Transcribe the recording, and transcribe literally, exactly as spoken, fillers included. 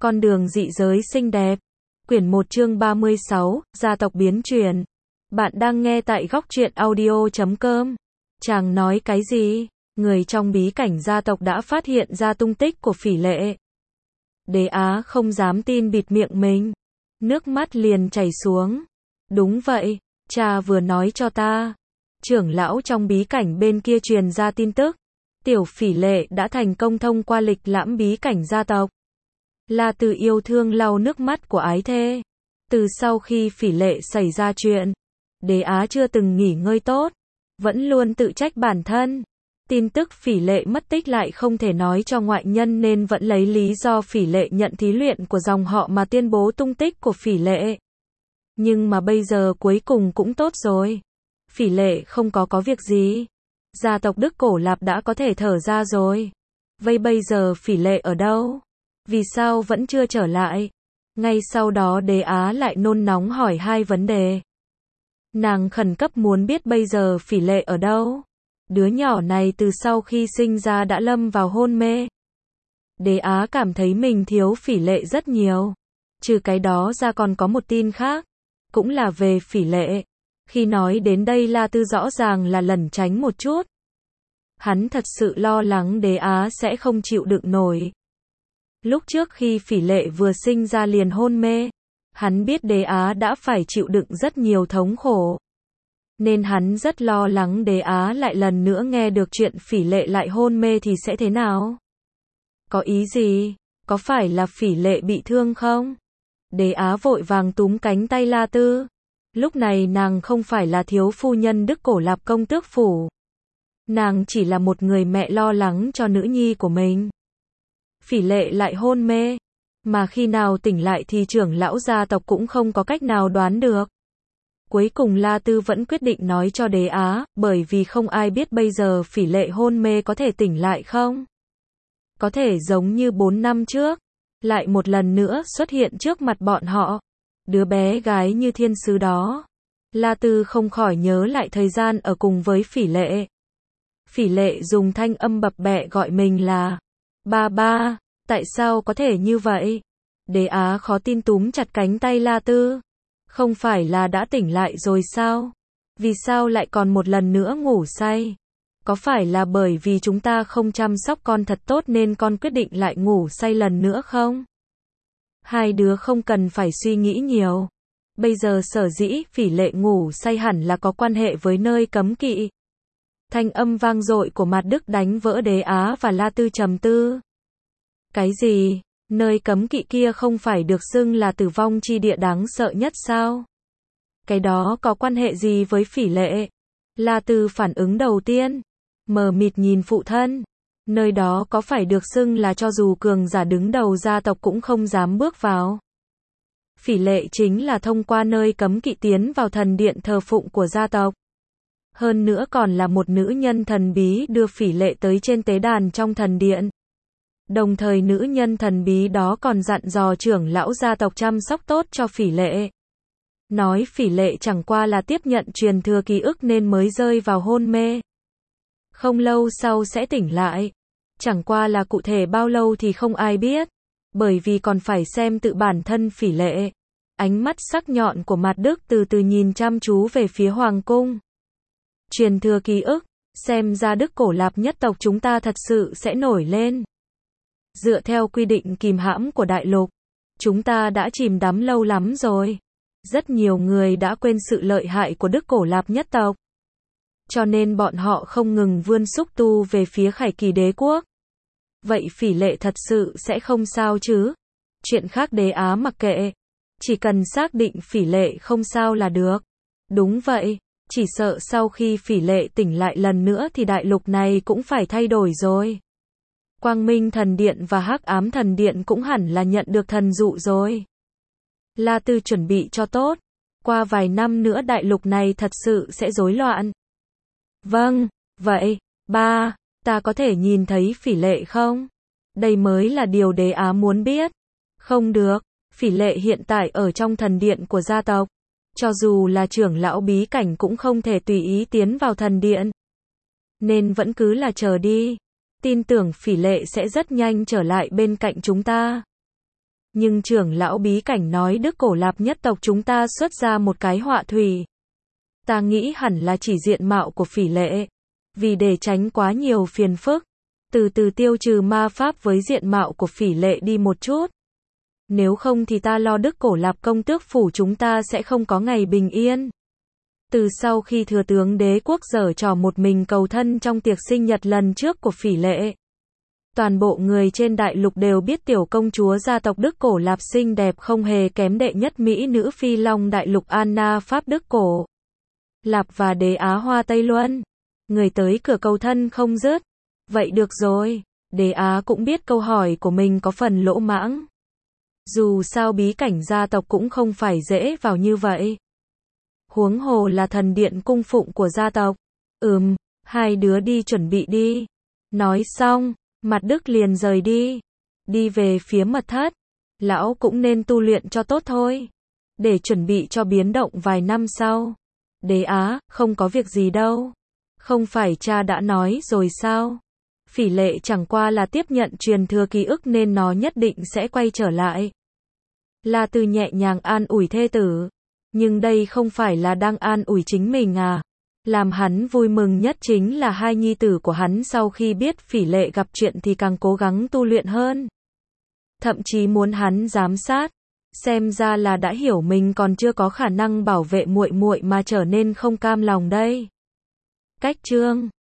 Con đường dị giới xinh đẹp. Quyển một chương ba mươi sáu, gia tộc biến truyền. Bạn đang nghe tại góc truyện audio chấm com. Chàng nói cái gì? Người trong bí cảnh gia tộc đã phát hiện ra tung tích của Phỉ Lệ. Đế Á không dám tin bịt miệng mình. Nước mắt liền chảy xuống. Đúng vậy, cha vừa nói cho ta. Trưởng lão trong bí cảnh bên kia truyền ra tin tức. Tiểu Phỉ Lệ đã thành công thông qua lịch lãm bí cảnh gia tộc. La Từ yêu thương lau nước mắt của ái thê. Từ sau khi Phỉ Lệ xảy ra chuyện, Đế Á chưa từng nghỉ ngơi tốt, vẫn luôn tự trách bản thân. Tin tức Phỉ Lệ mất tích lại không thể nói cho ngoại nhân nên vẫn lấy lý do Phỉ Lệ nhận thí luyện của dòng họ mà tuyên bố tung tích của Phỉ Lệ. Nhưng mà bây giờ cuối cùng cũng tốt rồi. Phỉ Lệ không có có việc gì. Gia tộc Đức Cổ Lạp đã có thể thở ra rồi. Vậy bây giờ Phỉ Lệ ở đâu? Vì sao vẫn chưa trở lại? Ngay sau đó Đế Á lại nôn nóng hỏi hai vấn đề. Nàng khẩn cấp muốn biết bây giờ Phỉ Lệ ở đâu? Đứa nhỏ này từ sau khi sinh ra đã lâm vào hôn mê. Đế Á cảm thấy mình thiếu Phỉ Lệ rất nhiều. Trừ cái đó ra còn có một tin khác. Cũng là về Phỉ Lệ. Khi nói đến đây La Tư rõ ràng là lẩn tránh một chút. Hắn thật sự lo lắng Đế Á sẽ không chịu đựng nổi. Lúc trước khi Phỉ Lệ vừa sinh ra liền hôn mê, hắn biết Đế Á đã phải chịu đựng rất nhiều thống khổ. Nên hắn rất lo lắng Đế Á lại lần nữa nghe được chuyện Phỉ Lệ lại hôn mê thì sẽ thế nào? Có ý gì? Có phải là Phỉ Lệ bị thương không? Đế Á vội vàng túm cánh tay La Tư. Lúc này nàng không phải là thiếu phu nhân Đức Cổ Lạp công tước phủ. Nàng chỉ là một người mẹ lo lắng cho nữ nhi của mình. Phỉ Lệ lại hôn mê, mà khi nào tỉnh lại thì trưởng lão gia tộc cũng không có cách nào đoán được. Cuối cùng La Tư vẫn quyết định nói cho Đế Á, bởi vì không ai biết bây giờ Phỉ Lệ hôn mê có thể tỉnh lại không. Có thể giống như bốn năm trước, lại một lần nữa xuất hiện trước mặt bọn họ. Đứa bé gái như thiên sứ đó. La Tư không khỏi nhớ lại thời gian ở cùng với Phỉ Lệ. Phỉ Lệ dùng thanh âm bập bẹ gọi mình là ba ba, tại sao có thể như vậy? Đế Á khó tin túm chặt cánh tay La Tư. Không phải là đã tỉnh lại rồi sao? Vì sao lại còn một lần nữa ngủ say? Có phải là bởi vì chúng ta không chăm sóc con thật tốt nên con quyết định lại ngủ say lần nữa không? Hai đứa không cần phải suy nghĩ nhiều. Bây giờ sở dĩ Phỉ Lệ ngủ say hẳn là có quan hệ với nơi cấm kỵ. Thanh âm vang dội của Mạt Đức đánh vỡ Đế Á và La Tư trầm tư. Cái gì? Nơi cấm kỵ kia không phải được xưng là tử vong chi địa đáng sợ nhất sao? Cái đó có quan hệ gì với Phỉ Lệ? La Tư phản ứng đầu tiên. Mờ mịt nhìn phụ thân. Nơi đó có phải được xưng là cho dù cường giả đứng đầu gia tộc cũng không dám bước vào? Phỉ Lệ chính là thông qua nơi cấm kỵ tiến vào thần điện thờ phụng của gia tộc. Hơn nữa còn là một nữ nhân thần bí đưa Phỉ Lệ tới trên tế đàn trong thần điện. Đồng thời nữ nhân thần bí đó còn dặn dò trưởng lão gia tộc chăm sóc tốt cho Phỉ Lệ. Nói Phỉ Lệ chẳng qua là tiếp nhận truyền thừa ký ức nên mới rơi vào hôn mê. Không lâu sau sẽ tỉnh lại. Chẳng qua là cụ thể bao lâu thì không ai biết. Bởi vì còn phải xem tự bản thân Phỉ Lệ. Ánh mắt sắc nhọn của Mạt Đức từ từ nhìn chăm chú về phía Hoàng cung. Truyền thừa ký ức, xem ra Đức Cổ Lạp nhất tộc chúng ta thật sự sẽ nổi lên. Dựa theo quy định kìm hãm của đại lục, chúng ta đã chìm đắm lâu lắm rồi. Rất nhiều người đã quên sự lợi hại của Đức Cổ Lạp nhất tộc. Cho nên bọn họ không ngừng vươn xúc tu về phía Khải Kỳ đế quốc. Vậy Phỉ Lệ thật sự sẽ không sao chứ? Chuyện khác Đế Á mặc kệ. Chỉ cần xác định Phỉ Lệ không sao là được. Đúng vậy, chỉ sợ sau khi Phỉ Lệ tỉnh lại lần nữa thì đại lục này cũng phải thay đổi rồi. Quang Minh Thần Điện và Hắc Ám Thần Điện cũng hẳn là nhận được thần dụ rồi. La Tư chuẩn bị cho tốt. Qua vài năm nữa đại lục này thật sự sẽ rối loạn. Vâng, vậy, ba, ta có thể nhìn thấy Phỉ Lệ không? Đây mới là điều Đế Á muốn biết. Không được, Phỉ Lệ hiện tại ở trong thần điện của gia tộc. Cho dù là trưởng lão bí cảnh cũng không thể tùy ý tiến vào thần điện. Nên vẫn cứ là chờ đi. Tin tưởng Phỉ Lệ sẽ rất nhanh trở lại bên cạnh chúng ta. Nhưng trưởng lão bí cảnh nói Đức Cổ Lạp nhất tộc chúng ta xuất ra một cái họa thủy. Ta nghĩ hẳn là chỉ diện mạo của Phỉ Lệ. Vì để tránh quá nhiều phiền phức, từ từ tiêu trừ ma pháp với diện mạo của Phỉ Lệ đi một chút. Nếu không thì ta lo Đức Cổ Lạp công tước phủ chúng ta sẽ không có ngày bình yên. Từ sau khi thừa tướng đế quốc giở trò một mình cầu thân trong tiệc sinh nhật lần trước của Phỉ Lệ, toàn bộ người trên đại lục đều biết tiểu công chúa gia tộc Đức Cổ Lạp xinh đẹp không hề kém đệ nhất mỹ nữ phi long đại lục Anna Pháp Đức Cổ Lạp và đế Á Hoa Tây Luân. Người tới cửa cầu thân không dứt. Vậy được rồi, đế Á cũng biết câu hỏi của mình có phần lỗ mãng. Dù sao bí cảnh gia tộc cũng không phải dễ vào như vậy. Huống hồ là thần điện cung phụng của gia tộc. Ừm, hai đứa đi chuẩn bị đi. Nói xong, Mặt Đức liền rời đi. Đi về phía mật thất. Lão cũng nên tu luyện cho tốt thôi. Để chuẩn bị cho biến động vài năm sau. Đế Á, không có việc gì đâu. Không phải cha đã nói rồi sao? Phỉ Lệ chẳng qua là tiếp nhận truyền thừa ký ức nên nó nhất định sẽ quay trở lại. La Tư nhẹ nhàng an ủi thê tử. Nhưng đây không phải là đang an ủi chính mình à? Làm hắn vui mừng nhất chính là hai nhi tử của hắn sau khi biết Phỉ Lệ gặp chuyện thì càng cố gắng tu luyện hơn. Thậm chí muốn hắn giám sát. Xem ra là đã hiểu mình còn chưa có khả năng bảo vệ muội muội mà trở nên không cam lòng đây. Cách chương